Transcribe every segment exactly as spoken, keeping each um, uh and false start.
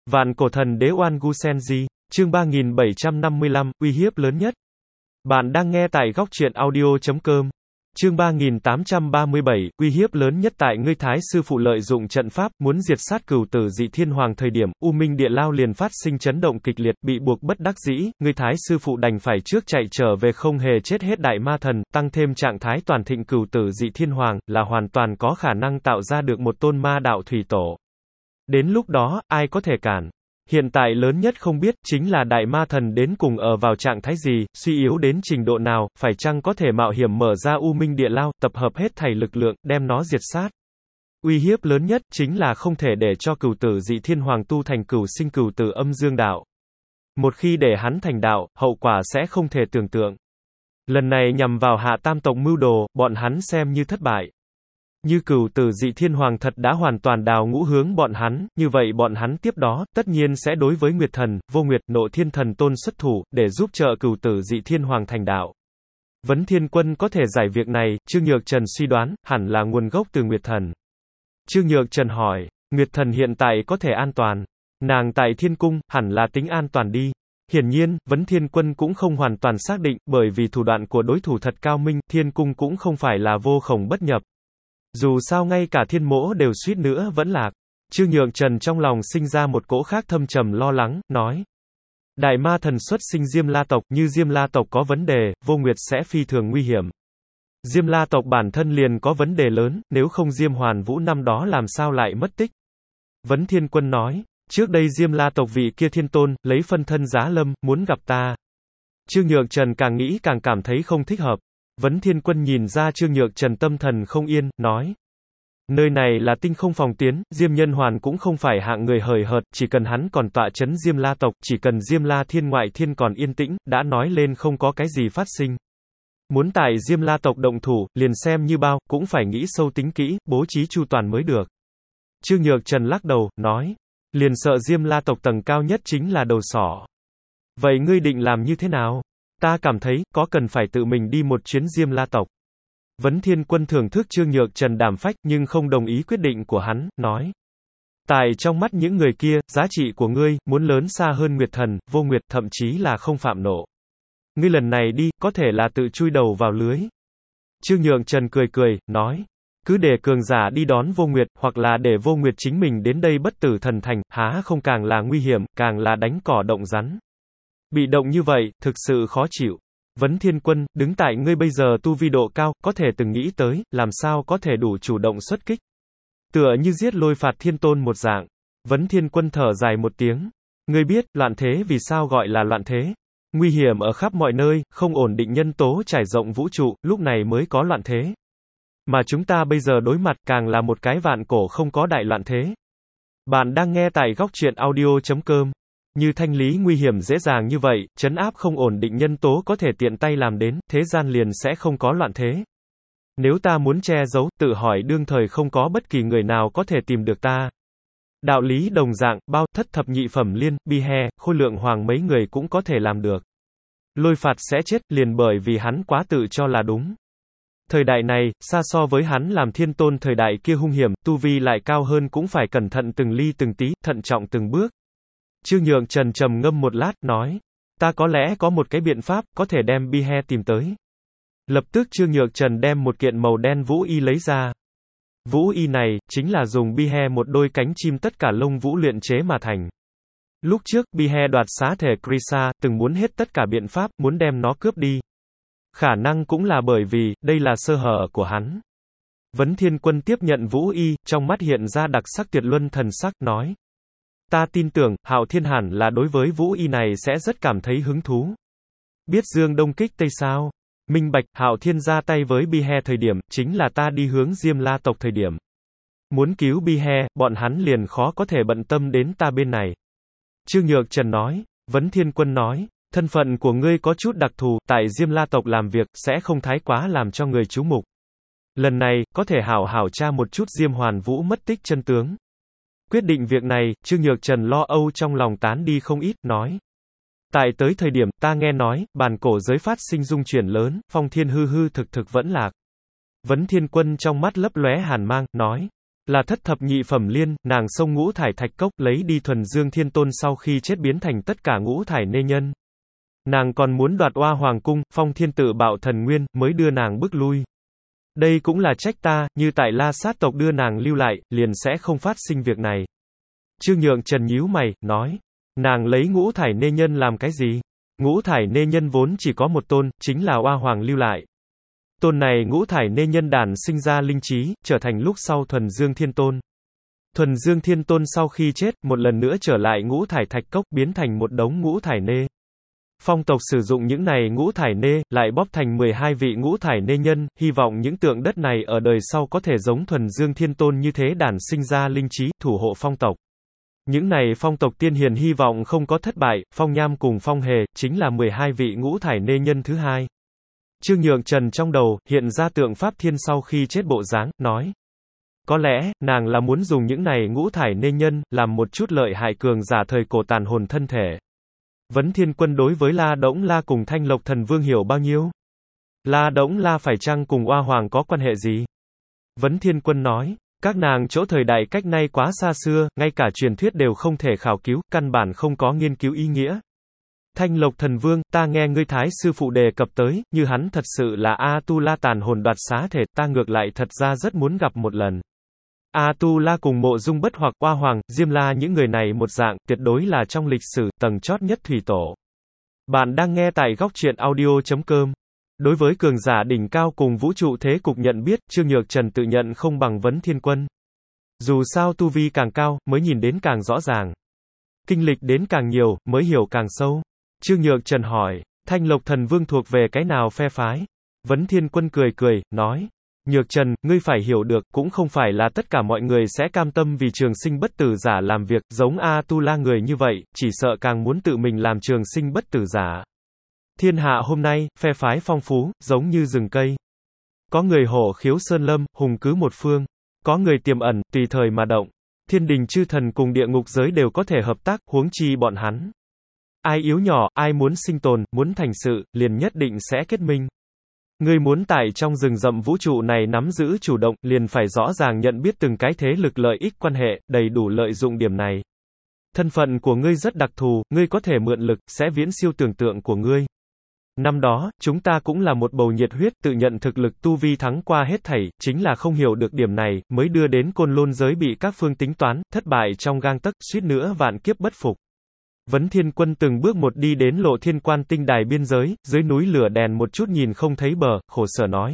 Vạn cổ thần đế Oan Gu Senji, chương ba nghìn bảy trăm năm mươi lăm, uy hiếp lớn nhất. Bạn đang nghe tại góc truyện audio chấm com. Chương ba nghìn tám trăm ba mươi bảy, uy hiếp lớn nhất. Tại ngươi Thái sư phụ lợi dụng trận pháp, muốn diệt sát Cửu Tử Dị Thiên Hoàng thời điểm, U Minh Địa Lao liền phát sinh chấn động kịch liệt, bị buộc bất đắc dĩ, ngươi Thái sư phụ đành phải trước chạy trở về, không hề chết hết đại ma thần, tăng thêm trạng thái toàn thịnh Cửu Tử Dị Thiên Hoàng, là hoàn toàn có khả năng tạo ra được một tôn ma đạo thủy tổ. Đến lúc đó, ai có thể cản? Hiện tại lớn nhất không biết, chính là đại ma thần đến cùng ở vào trạng thái gì, suy yếu đến trình độ nào, phải chăng có thể mạo hiểm mở ra U Minh Địa Lao, tập hợp hết thảy lực lượng, đem nó diệt sát. Uy hiếp lớn nhất, chính là không thể để cho Cửu Tử Dị Thiên Hoàng tu thành cửu sinh cửu tử âm dương đạo. Một khi để hắn thành đạo, hậu quả sẽ không thể tưởng tượng. Lần này nhằm vào Hạ Tam tộc mưu đồ, bọn hắn xem như thất bại. Như Cửu Tử Dị Thiên Hoàng thật đã hoàn toàn đào ngũ hướng bọn hắn, như vậy bọn hắn tiếp đó, tất nhiên sẽ đối với Nguyệt Thần, Vô Nguyệt, Nộ Thiên Thần Tôn xuất thủ, để giúp trợ Cửu Tử Dị Thiên Hoàng thành đạo. Vấn Thiên Quân có thể giải việc này, Trương Nhược Trần suy đoán, hẳn là nguồn gốc từ Nguyệt Thần. Trương Nhược Trần hỏi, Nguyệt Thần hiện tại có thể an toàn? Nàng tại Thiên Cung, hẳn là tính an toàn đi. Hiển nhiên, Vấn Thiên Quân cũng không hoàn toàn xác định, bởi vì thủ đoạn của đối thủ thật cao minh, Thiên Cung cũng không phải là vô khổng bất nhập. Dù sao ngay cả Thiên Mỗ đều suýt nữa vẫn lạc. Trương Nhược Trần trong lòng sinh ra một cỗ khác thâm trầm lo lắng, nói. Đại ma thần xuất sinh Diêm La tộc, như Diêm La tộc có vấn đề, Vô Nguyệt sẽ phi thường nguy hiểm. Diêm La tộc bản thân liền có vấn đề lớn, nếu không Diêm Hoàn Vũ năm đó làm sao lại mất tích. Vấn Thiên Quân nói, trước đây Diêm La tộc vị kia thiên tôn, lấy phân thân giá lâm, muốn gặp ta. Trương Nhược Trần càng nghĩ càng cảm thấy không thích hợp. Vấn Thiên Quân nhìn ra Trương Nhược Trần tâm thần không yên, nói. Nơi này là tinh không phòng tuyến, Diêm Nhân Hoàn cũng không phải hạng người hời hợt, chỉ cần hắn còn tọa chấn Diêm La tộc, chỉ cần Diêm La thiên ngoại thiên còn yên tĩnh, đã nói lên không có cái gì phát sinh. Muốn tại Diêm La tộc động thủ, liền xem như bao, cũng phải nghĩ sâu tính kỹ, bố trí chu toàn mới được. Trương Nhược Trần lắc đầu, nói. Liền sợ Diêm La tộc tầng cao nhất chính là đầu sỏ. Vậy ngươi định làm như thế nào? Ta cảm thấy, có cần phải tự mình đi một chuyến Diêm La tộc. Vấn Thiên Quân thưởng thức Trương Nhược Trần đảm phách, nhưng không đồng ý quyết định của hắn, nói. Tại trong mắt những người kia, giá trị của ngươi, muốn lớn xa hơn Nguyệt Thần, Vô Nguyệt, thậm chí là không phạm nộ. Ngươi lần này đi, có thể là tự chui đầu vào lưới. Trương Nhược Trần cười cười, nói. Cứ để cường giả đi đón Vô Nguyệt, hoặc là để Vô Nguyệt chính mình đến đây bất tử thần thành, há không càng là nguy hiểm, càng là đánh cỏ động rắn. Bị động như vậy, thực sự khó chịu. Vấn Thiên Quân, đứng tại ngươi bây giờ tu vi độ cao, có thể từng nghĩ tới, làm sao có thể đủ chủ động xuất kích. Tựa như giết Lôi Phạt Thiên Tôn một dạng. Vấn Thiên Quân thở dài một tiếng. Ngươi biết, loạn thế vì sao gọi là loạn thế? Nguy hiểm ở khắp mọi nơi, không ổn định nhân tố trải rộng vũ trụ, lúc này mới có loạn thế. Mà chúng ta bây giờ đối mặt, càng là một cái vạn cổ không có đại loạn thế. Bạn đang nghe tại góc truyện audio chấm com. Như thanh lý nguy hiểm dễ dàng như vậy, trấn áp không ổn định nhân tố có thể tiện tay làm đến, thế gian liền sẽ không có loạn thế. Nếu ta muốn che giấu, tự hỏi đương thời không có bất kỳ người nào có thể tìm được ta. Đạo lý đồng dạng, bao, thất thập nhị phẩm liên, bi he, khôi lượng hoàng mấy người cũng có thể làm được. Lôi Phạt sẽ chết, liền bởi vì hắn quá tự cho là đúng. Thời đại này, xa so với hắn làm thiên tôn thời đại kia hung hiểm, tu vi lại cao hơn cũng phải cẩn thận từng ly từng tí, thận trọng từng bước. Trương Nhược Trần trầm ngâm một lát, nói. Ta có lẽ có một cái biện pháp, có thể đem Bi He tìm tới. Lập tức Trương Nhược Trần đem một kiện màu đen vũ y lấy ra. Vũ y này, chính là dùng Bi He một đôi cánh chim tất cả lông vũ luyện chế mà thành. Lúc trước, Bi He đoạt xá thể Krisa, từng muốn hết tất cả biện pháp, muốn đem nó cướp đi. Khả năng cũng là bởi vì, đây là sơ hở của hắn. Vấn Thiên Quân tiếp nhận vũ y, trong mắt hiện ra đặc sắc tuyệt luân thần sắc, nói. Ta tin tưởng, Hạo Thiên hẳn là đối với vũ y này sẽ rất cảm thấy hứng thú. Biết Dương Đông kích Tây sao? Minh bạch, Hạo Thiên ra tay với Bi He thời điểm, chính là ta đi hướng Diêm La tộc thời điểm. Muốn cứu Bi He, bọn hắn liền khó có thể bận tâm đến ta bên này. Trương Nhược Trần nói, Vấn Thiên Quân nói, thân phận của ngươi có chút đặc thù, tại Diêm La tộc làm việc, sẽ không thái quá làm cho người chú mục. Lần này, có thể hảo hảo tra một chút Diêm Hoàn Vũ mất tích chân tướng. Quyết định việc này, Trương Nhược Trần lo âu trong lòng tán đi không ít, nói. Tại tới thời điểm, ta nghe nói, bản cổ giới phát sinh dung chuyển lớn, phong thiên hư hư thực thực vẫn lạc. Vấn Thiên Quân trong mắt lấp lóe hàn mang, nói. Là thất thập nhị phẩm liên, nàng xông ngũ thải thạch cốc, lấy đi thuần dương thiên tôn sau khi chết biến thành tất cả ngũ thải nê nhân. Nàng còn muốn đoạt oa hoàng cung, phong thiên tự bạo thần nguyên, mới đưa nàng bước lui. Đây cũng là trách ta, như tại La Sát tộc đưa nàng lưu lại, liền sẽ không phát sinh việc này. Trương Nhượng Trần nhíu mày, nói, nàng lấy ngũ thải nê nhân làm cái gì? Ngũ thải nê nhân vốn chỉ có một tôn, chính là oa hoàng lưu lại. Tôn này ngũ thải nê nhân đản sinh ra linh trí, trở thành lúc sau thuần dương thiên tôn. Thuần dương thiên tôn sau khi chết, một lần nữa trở lại ngũ thải thạch cốc, biến thành một đống ngũ thải nê. Phong tộc sử dụng những này ngũ thải nê, lại bóp thành mười hai vị ngũ thải nê nhân, hy vọng những tượng đất này ở đời sau có thể giống thuần dương thiên tôn như thế đản sinh ra linh trí, thủ hộ phong tộc. Những này phong tộc tiên hiền hy vọng không có thất bại, Phong Nham cùng Phong Hề, chính là mười hai vị ngũ thải nê nhân thứ hai. Trương Nhượng Trần trong đầu, hiện ra tượng Pháp Thiên sau khi chết bộ dáng, nói. Có lẽ, nàng là muốn dùng những này ngũ thải nê nhân, làm một chút lợi hại cường giả thời cổ tàn hồn thân thể. Vấn Thiên Quân đối với La Đỗng La cùng Thanh Lộc Thần Vương hiểu bao nhiêu? La Đỗng La phải chăng cùng Oa Hoàng có quan hệ gì? Vấn Thiên Quân nói. Các nàng chỗ thời đại cách nay quá xa xưa, ngay cả truyền thuyết đều không thể khảo cứu, căn bản không có nghiên cứu ý nghĩa. Thanh Lộc Thần Vương, ta nghe ngươi thái sư phụ đề cập tới, như hắn thật sự là A-tu-la tàn hồn đoạt xá thể, ta ngược lại thật ra rất muốn gặp một lần. A-tu-la cùng Mộ Dung Bất Hoặc, Oa Hoàng, Diêm La những người này một dạng, tuyệt đối là trong lịch sử, tầng chót nhất thủy tổ. Bạn đang nghe tại góc truyện audio chấm com. Đối với cường giả đỉnh cao cùng vũ trụ thế cục nhận biết, Trương Nhược Trần tự nhận không bằng Vấn Thiên Quân. Dù sao tu vi càng cao, mới nhìn đến càng rõ ràng. Kinh lịch đến càng nhiều, mới hiểu càng sâu. Trương Nhược Trần hỏi, Thanh Lộc Thần Vương thuộc về cái nào phe phái? Vấn Thiên Quân cười cười, nói, Nhược Trần, ngươi phải hiểu được, cũng không phải là tất cả mọi người sẽ cam tâm vì trường sinh bất tử giả làm việc, giống A-tu-la người như vậy, chỉ sợ càng muốn tự mình làm trường sinh bất tử giả. Thiên hạ hôm nay, phe phái phong phú, giống như rừng cây. Có người hổ khiếu sơn lâm, hùng cứ một phương. Có người tiềm ẩn, tùy thời mà động. Thiên đình chư thần cùng địa ngục giới đều có thể hợp tác, huống chi bọn hắn. Ai yếu nhỏ, ai muốn sinh tồn, muốn thành sự, liền nhất định sẽ kết minh. Ngươi muốn tại trong rừng rậm vũ trụ này nắm giữ chủ động, liền phải rõ ràng nhận biết từng cái thế lực lợi ích quan hệ, đầy đủ lợi dụng điểm này. Thân phận của ngươi rất đặc thù, ngươi có thể mượn lực, sẽ viễn siêu tưởng tượng của ngươi. Năm đó, chúng ta cũng là một bầu nhiệt huyết, tự nhận thực lực tu vi thắng qua hết thảy, chính là không hiểu được điểm này, mới đưa đến côn lôn giới bị các phương tính toán, thất bại trong gang tấc, suýt nữa vạn kiếp bất phục. Vấn Thiên Quân từng bước một đi đến Lộ Thiên Quan tinh đài biên giới, dưới núi lửa đèn một chút nhìn không thấy bờ, khổ sở nói.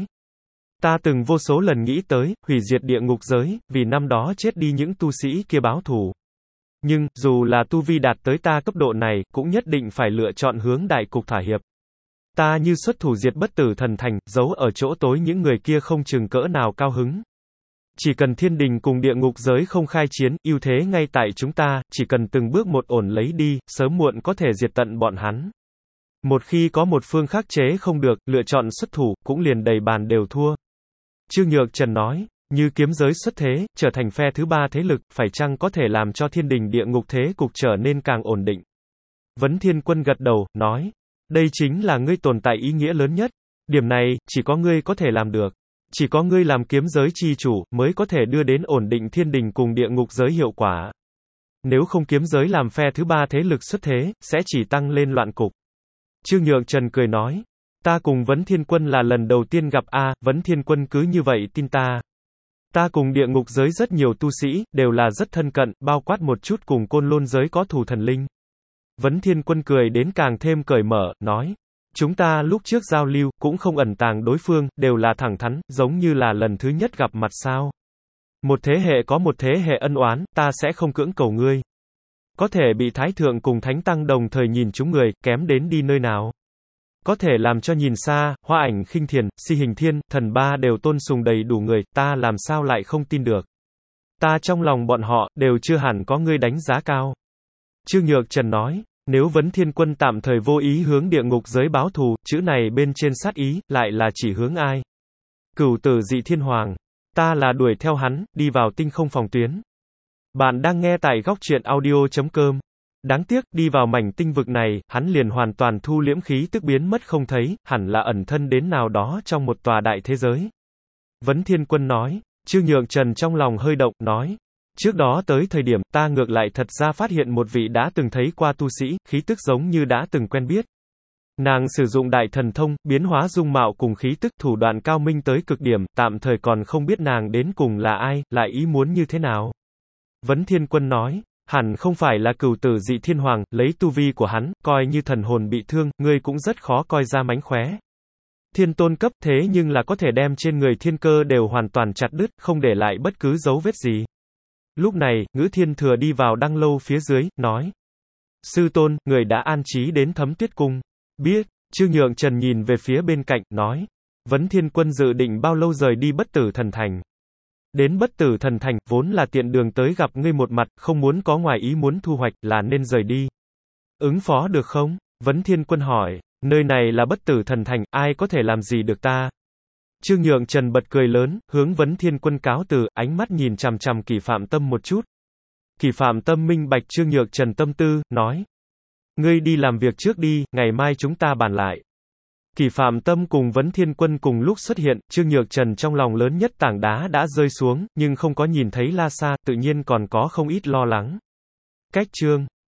Ta từng vô số lần nghĩ tới, hủy diệt địa ngục giới, vì năm đó chết đi những tu sĩ kia báo thù. Nhưng, dù là tu vi đạt tới ta cấp độ này, cũng nhất định phải lựa chọn hướng đại cục thỏa hiệp. Ta như xuất thủ diệt bất tử thần thành, giấu ở chỗ tối những người kia không chừng cỡ nào cao hứng. Chỉ cần thiên đình cùng địa ngục giới không khai chiến, ưu thế ngay tại chúng ta, chỉ cần từng bước một ổn lấy đi, sớm muộn có thể diệt tận bọn hắn. Một khi có một phương khắc chế không được, lựa chọn xuất thủ, cũng liền đầy bàn đều thua. Trương Nhược Trần nói, như kiếm giới xuất thế, trở thành phe thứ ba thế lực, phải chăng có thể làm cho thiên đình địa ngục thế cục trở nên càng ổn định. Vấn Thiên Quân gật đầu, nói, đây chính là ngươi tồn tại ý nghĩa lớn nhất. Điểm này, chỉ có ngươi có thể làm được. Chỉ có ngươi làm kiếm giới chi chủ, mới có thể đưa đến ổn định thiên đình cùng địa ngục giới hiệu quả. Nếu không kiếm giới làm phe thứ ba thế lực xuất thế, sẽ chỉ tăng lên loạn cục. Trương Nhượng Trần cười nói, ta cùng Vấn Thiên Quân là lần đầu tiên gặp a, Vấn Thiên Quân cứ như vậy tin ta. Ta cùng địa ngục giới rất nhiều tu sĩ, đều là rất thân cận, bao quát một chút cùng côn lôn giới có thù thần linh. Vấn Thiên Quân cười đến càng thêm cởi mở, nói, chúng ta lúc trước giao lưu, cũng không ẩn tàng đối phương, đều là thẳng thắn, giống như là lần thứ nhất gặp mặt sao. Một thế hệ có một thế hệ ân oán, ta sẽ không cưỡng cầu ngươi. Có thể bị Thái Thượng cùng Thánh Tăng đồng thời nhìn chúng người, kém đến đi nơi nào. Có thể làm cho nhìn xa, Hoa Ảnh Khinh Thiền, Si Hình Thiên, Thần Ba đều tôn sùng đầy đủ người, ta làm sao lại không tin được. Ta trong lòng bọn họ, đều chưa hẳn có ngươi đánh giá cao. Trương Nhược Trần nói, nếu Vấn Thiên Quân tạm thời vô ý hướng địa ngục giới báo thù, chữ này bên trên sát ý, lại là chỉ hướng ai? Cửu Tử Dị Thiên Hoàng. Ta là đuổi theo hắn, đi vào tinh không phòng tuyến. Bạn đang nghe tại góc truyện audio chấm com. Đáng tiếc, đi vào mảnh tinh vực này, hắn liền hoàn toàn thu liễm khí tức biến mất không thấy, hẳn là ẩn thân đến nào đó trong một tòa đại thế giới. Vấn Thiên Quân nói, Trương Nhượng Trần trong lòng hơi động, nói. Trước đó tới thời điểm, ta ngược lại thật ra phát hiện một vị đã từng thấy qua tu sĩ, khí tức giống như đã từng quen biết. Nàng sử dụng đại thần thông, biến hóa dung mạo cùng khí tức, thủ đoạn cao minh tới cực điểm, tạm thời còn không biết nàng đến cùng là ai, lại ý muốn như thế nào. Vấn Thiên Quân nói, hẳn không phải là cửu tử dị thiên hoàng, lấy tu vi của hắn, coi như thần hồn bị thương, ngươi cũng rất khó coi ra mánh khóe. Thiên tôn cấp thế nhưng là có thể đem trên người thiên cơ đều hoàn toàn chặt đứt, không để lại bất cứ dấu vết gì. Lúc này, Ngữ Thiên Thừa đi vào đăng lâu phía dưới, nói. Sư tôn, người đã an trí đến Thấm Tuyết Cung. Biết, Trương Nhượng Trần nhìn về phía bên cạnh, nói. Vấn Thiên Quân dự định bao lâu rời đi Bất Tử Thần Thành. Đến Bất Tử Thần Thành, vốn là tiện đường tới gặp ngươi một mặt, không muốn có ngoài ý muốn thu hoạch, là nên rời đi. Ứng phó được không? Vấn Thiên Quân hỏi. Nơi này là Bất Tử Thần Thành, ai có thể làm gì được ta? Trương Nhượng Trần bật cười lớn, hướng Vấn Thiên Quân cáo từ, ánh mắt nhìn chằm chằm Kỷ Phạm Tâm một chút. Kỷ Phạm Tâm minh bạch Trương Nhượng Trần tâm tư, nói. Ngươi đi làm việc trước đi, ngày mai chúng ta bàn lại. Kỷ Phạm Tâm cùng Vấn Thiên Quân cùng lúc xuất hiện, Trương Nhượng Trần trong lòng lớn nhất tảng đá đã rơi xuống, nhưng không có nhìn thấy La Sa, tự nhiên còn có không ít lo lắng. Cách chương